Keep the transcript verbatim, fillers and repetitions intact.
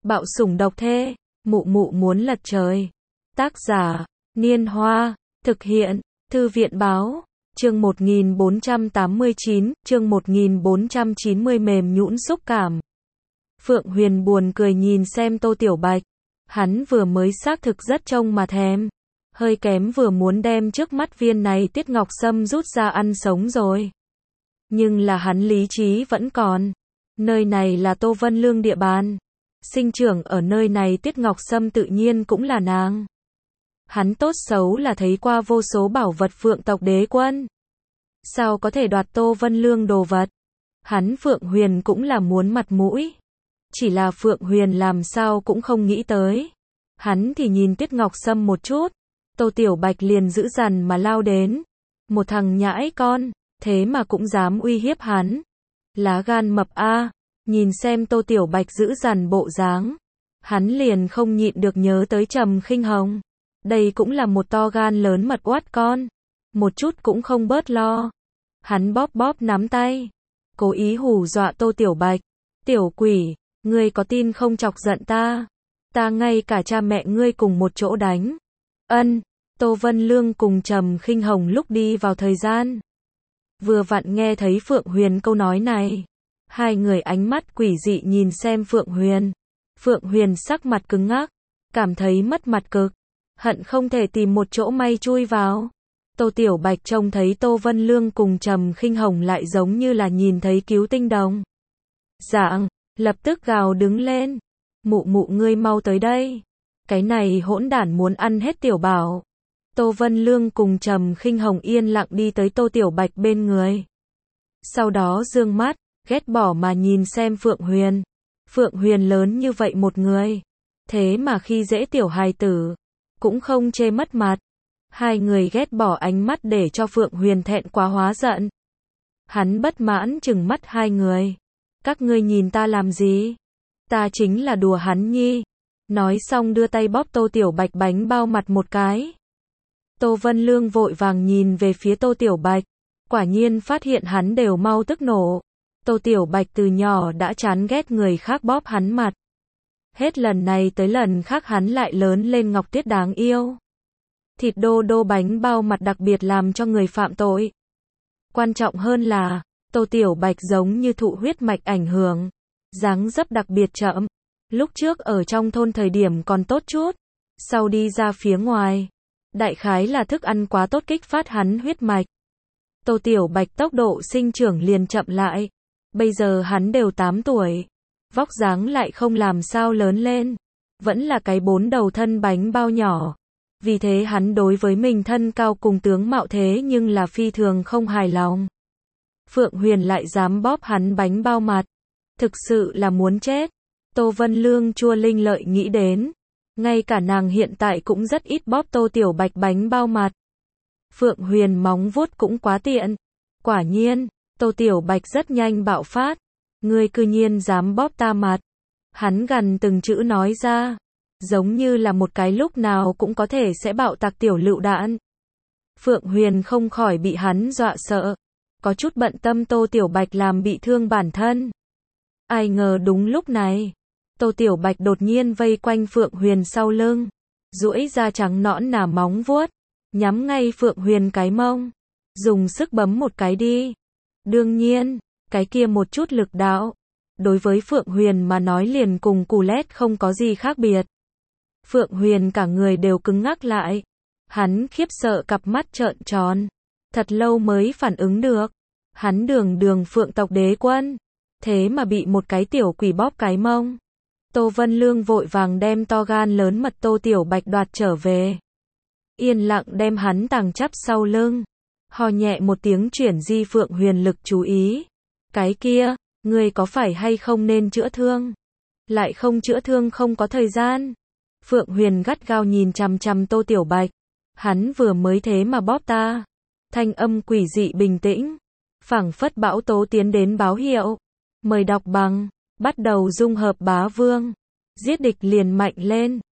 Bạo sủng độc thê, mụ mụ muốn lật trời. Tác giả, Niên Hoa, thực hiện, Thư viện Báo, chương một nghìn bốn trăm tám mươi chín, chương một nghìn bốn trăm chín mươi mềm nhũn xúc cảm. Phượng Huyền buồn cười nhìn xem Tô Tiểu Bạch, hắn vừa mới xác thực rất trông mà thèm, hơi kém vừa muốn đem trước mắt viên này Tiết Ngọc Sâm rút ra ăn sống rồi. Nhưng là hắn lý trí vẫn còn, nơi này là Tô Vân Lương địa bàn, sinh trưởng ở nơi này Tiết Ngọc Sâm tự nhiên cũng là nàng. Hắn tốt xấu là thấy qua vô số bảo vật Phượng tộc đế quân, sao có thể đoạt Tô Vân Lương đồ vật. Hắn Phượng Huyền cũng là muốn mặt mũi, chỉ là Phượng Huyền làm sao cũng không nghĩ tới. Hắn thì nhìn Tiết Ngọc Sâm một chút, Tô Tiểu Bạch liền dữ dằn mà lao đến. Một thằng nhãi con, thế mà cũng dám uy hiếp hắn. Lá gan mập a. Nhìn xem Tô Tiểu Bạch dữ dằn bộ dáng, hắn liền không nhịn được nhớ tới Trầm Khinh Hồng. Đây cũng là một to gan lớn mật oát con, một chút cũng không bớt lo. Hắn bóp bóp nắm tay, cố ý hù dọa Tô Tiểu Bạch. Tiểu quỷ, ngươi có tin không chọc giận ta, ta ngay cả cha mẹ ngươi cùng một chỗ đánh. Ân, Tô Vân Lương cùng Trầm Khinh Hồng lúc đi vào thời gian, vừa vặn nghe thấy Phượng Huyền câu nói này. Hai người ánh mắt quỷ dị nhìn xem Phượng Huyền. Phượng Huyền sắc mặt cứng ngắc, cảm thấy mất mặt cực, hận không thể tìm một chỗ may chui vào. Tô Tiểu Bạch trông thấy Tô Vân Lương cùng Trầm Khinh Hồng lại giống như là nhìn thấy cứu tinh đồng dạng, lập tức gào đứng lên. Mụ mụ ngươi mau tới đây, cái này hỗn đản muốn ăn hết Tiểu Bảo. Tô Vân Lương cùng Trầm Khinh Hồng yên lặng đi tới Tô Tiểu Bạch bên người, sau đó dương mắt ghét bỏ mà nhìn xem Phượng Huyền. Phượng Huyền lớn như vậy một người, thế mà khi dễ tiểu hài tử, cũng không chê mất mặt. Hai người ghét bỏ ánh mắt để cho Phượng Huyền thẹn quá hóa giận. Hắn bất mãn trừng mắt hai người. Các ngươi nhìn ta làm gì? Ta chính là đùa hắn nhi. Nói xong đưa tay bóp Tô Tiểu Bạch bánh bao mặt một cái. Tô Vân Lương vội vàng nhìn về phía Tô Tiểu Bạch, quả nhiên phát hiện hắn đều mau tức nổ. Tô Tiểu Bạch từ nhỏ đã chán ghét người khác bóp hắn mặt. Hết lần này tới lần khác hắn lại lớn lên ngọc tiết đáng yêu. Thịt đô đô bánh bao mặt đặc biệt làm cho người phạm tội. Quan trọng hơn là, Tô Tiểu Bạch giống như thụ huyết mạch ảnh hưởng, dáng dấp đặc biệt chậm. Lúc trước ở trong thôn thời điểm còn tốt chút, sau đi ra phía ngoài, đại khái là thức ăn quá tốt kích phát hắn huyết mạch. Tô Tiểu Bạch tốc độ sinh trưởng liền chậm lại. Bây giờ hắn đều tám tuổi, vóc dáng lại không làm sao lớn lên, vẫn là cái bốn đầu thân bánh bao nhỏ. Vì thế hắn đối với mình thân cao cùng tướng mạo thế nhưng là phi thường không hài lòng. Phượng Huyền lại dám bóp hắn bánh bao mặt, thực sự là muốn chết. Tô Vân Lương chua linh lợi nghĩ đến, ngay cả nàng hiện tại cũng rất ít bóp Tô Tiểu Bạch bánh bao mặt. Phượng Huyền móng vuốt cũng quá tiện. Quả nhiên, Tô Tiểu Bạch rất nhanh bạo phát. Ngươi cư nhiên dám bóp ta mặt. Hắn gần từng chữ nói ra, giống như là một cái lúc nào cũng có thể sẽ bạo tạc tiểu lựu đạn. Phượng Huyền không khỏi bị hắn dọa sợ, có chút bận tâm Tô Tiểu Bạch làm bị thương bản thân. Ai ngờ đúng lúc này, Tô Tiểu Bạch đột nhiên vây quanh Phượng Huyền sau lưng, duỗi ra trắng nõn nà móng vuốt, nhắm ngay Phượng Huyền cái mông, dùng sức bấm một cái đi. Đương nhiên, cái kia một chút lực đạo, đối với Phượng Huyền mà nói liền cùng cù lét không có gì khác biệt. Phượng Huyền cả người đều cứng ngắc lại, hắn khiếp sợ cặp mắt trợn tròn, thật lâu mới phản ứng được. Hắn đường đường Phượng tộc đế quân, thế mà bị một cái tiểu quỷ bóp cái mông. Tô Vân Lương vội vàng đem to gan lớn mật Tô Tiểu Bạch đoạt trở về, yên lặng đem hắn tàng chắp sau lưng, ho nhẹ một tiếng chuyển di Phượng Huyền lực chú ý. Cái kia, ngươi có phải hay không nên chữa thương? Lại không chữa thương không có thời gian. Phượng Huyền gắt gao nhìn chằm chằm Tô Tiểu Bạch. Hắn vừa mới thế mà bóp ta. Thanh âm quỷ dị bình tĩnh, phảng phất bão tố tiến đến báo hiệu. Mời đọc bằng, bắt đầu dung hợp bá vương. Giết địch liền mạnh lên.